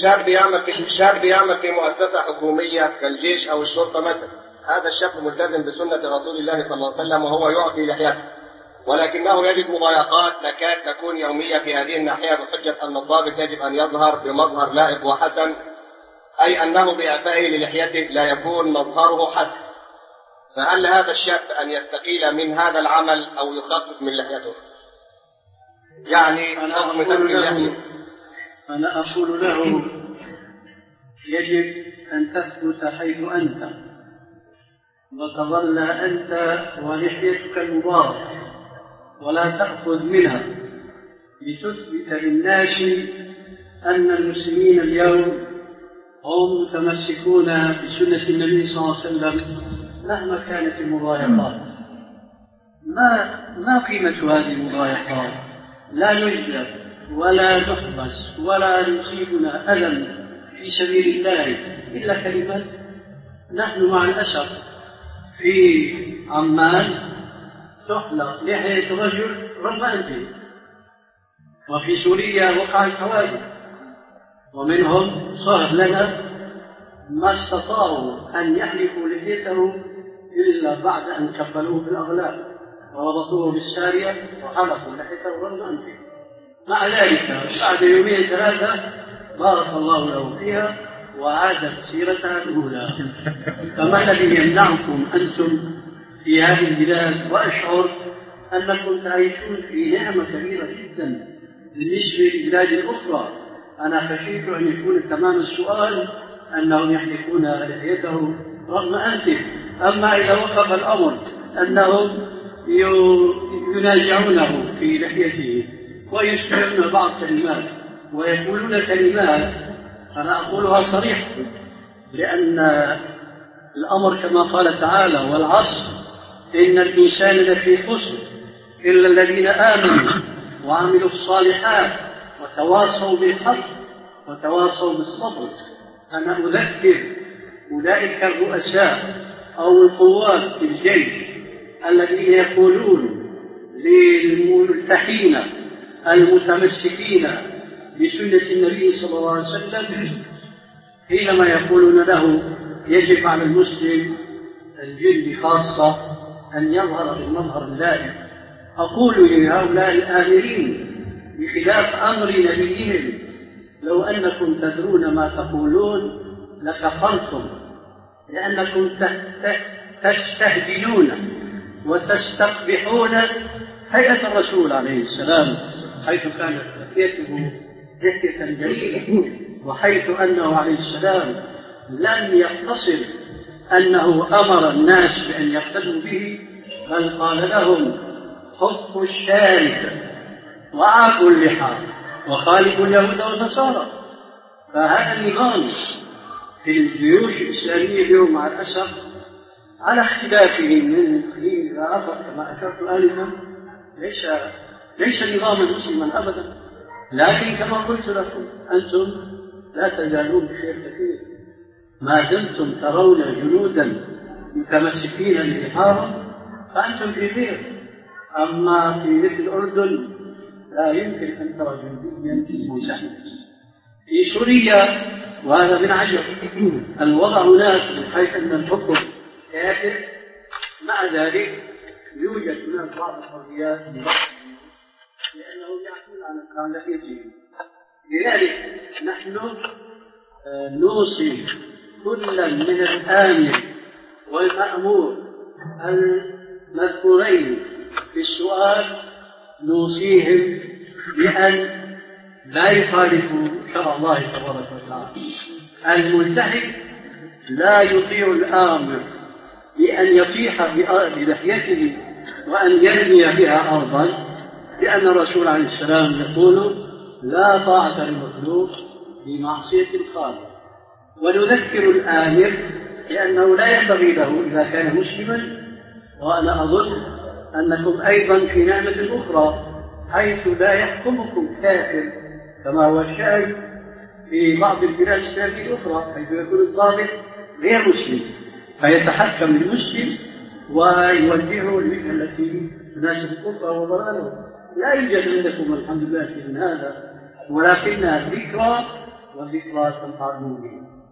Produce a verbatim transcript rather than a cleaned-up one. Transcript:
شاب يعمل في شاب يعمل في مؤسسة حكومية كالجيش أو الشرطة مثلا، هذا الشاب ملتزم بسنة رسول الله صلى الله عليه وسلم وهو يعطي لحيته، ولكنه يجد مضايقات تكاد تكون يومية في هذه الناحية بحجة أن الضابط يجب أن يظهر بمظهر لائق وحسن، أي أنه بإعفائه للحيته لا يكون مظهره حسن. فهل هذا الشاب أن يستقيل من هذا العمل أو يخفف من لحيته؟ يعني أنا أقول له, أنا أقول له يجب أن تثبت حيث أنت وتظل أنت ولحيتك المباركة ولا تأخذ منها لتثبت للناس أن المسلمين اليوم هم متمسكون بسنة النبي صلى الله عليه وسلم مهما كانت المضايقات. ما ما قيمة هذه المضايقات؟ لا نجلب ولا نحبس ولا يصيبنا ألم في سبيل الله إلا كلمة. نحن مع الأسف في عمان تحلق لحية رجل رغم أنفه، وفي سوريا وقع الحوادث ومنهم صار لنا ما استطاعوا أن يحلقوا لحيتهم إلا بعد أن كفلوه بالأغلال وربطوه بالسارية وحلقوا لحيته رغم أنفه. مع ذلك بعد يومين ثلاثة بارك الله له فيها وعادت سيرتها الأولى. فما الذي يمنعكم أنتم في هذه البلاد وأشعر أنكم تعيشون في نعمة كبيرة جدا بالنسبة للبلاد الأخرى؟ أنا خشيت أن يكون تمام السؤال أنهم يحلقون لحيته رغم أنفه. أما إذا وقف الأمر أنهم ينازعونه في لحيته ويسمعون بعض كلمات ويقولون كلمات، أنا أقولها صريحة، لأن الأمر كما قال تعالى والعصر إن الإنسان لفي خسر إلا الذين آمنوا وعملوا الصالحات وتواصوا بالحق وتواصوا بالصبر. أنا أذكر أولئك الرؤساء أو القوات في الجيش الذين يقولون للملتحين المتمسكين بسنة النبي صلى الله عليه وسلم حينما يقولون له يجب على المسلم الجن خاصة أن يظهر بالمظهر اللائق، أقول لهؤلاء الآمرين بخلاف أمر نبيهم لو أنكم تدرون ما تقولون لكفرتم، لأنكم تستهدلون وتستقبحون هيئة الرسول عليه السلام حيث كانت لحيته لحية جليلة، وحيث أنه عليه السلام لم يقتصر أنه أمر الناس بأن يقتدوا به، بل قال لهم خفوا الشارك وعافوا اللحى وخالفوا اليهود والنصارى. فهذا النظام في الجيوش الإسلامية اليوم مع الأسف على اختلافه من قديم إلى آخر كما أشرت آنفا ليس ليس نظاما مسلما أبدا، لكن كما قلت لكم أنتم لا تزالون بخير كثير ما دمتم ترون جنودا متمسكين بلحاهم فأنتم في خير. أما في مثل الأردن لا يمكن أن ترى جنديا مسلما. في سوريا وهذا من عجب الوضع هناك من حيث أن الحكم كافر، مع ذلك يوجد هناك بعض الحريات لأنهم يعتمدون على لحيتهم. لذلك نحن نوصي كلا من الآمر والمأمور المذكورين في السؤال نوصيهم بأن لا يخالفوا شرع الله تبارك وتعالى. الملتحي لا يطيع الآمر بأن يطيح بلحيته وأن يرمي بها أرضا، لأن الرسول عليه السلام يقول لا طاعة للمخلوق بمعصية الخالق. ونذكر الآمر لأنه لا ينبغي له إذا كان مسلما. وأنا أظن أنكم أيضا في نعمة أخرى حيث لا يحكمكم كافر كما هو الشأن في بعض البلاد الإسلامية الأخرى، حيث يكون الضابط غير مسلم فيتحكم المسلم ويوجهه الوجهة التي تناسب الكفر وضلاله. لا يوجد عندكم الحمد لله شيء من هذا، ولكنها ذكرى والذكرى تنفعهم به.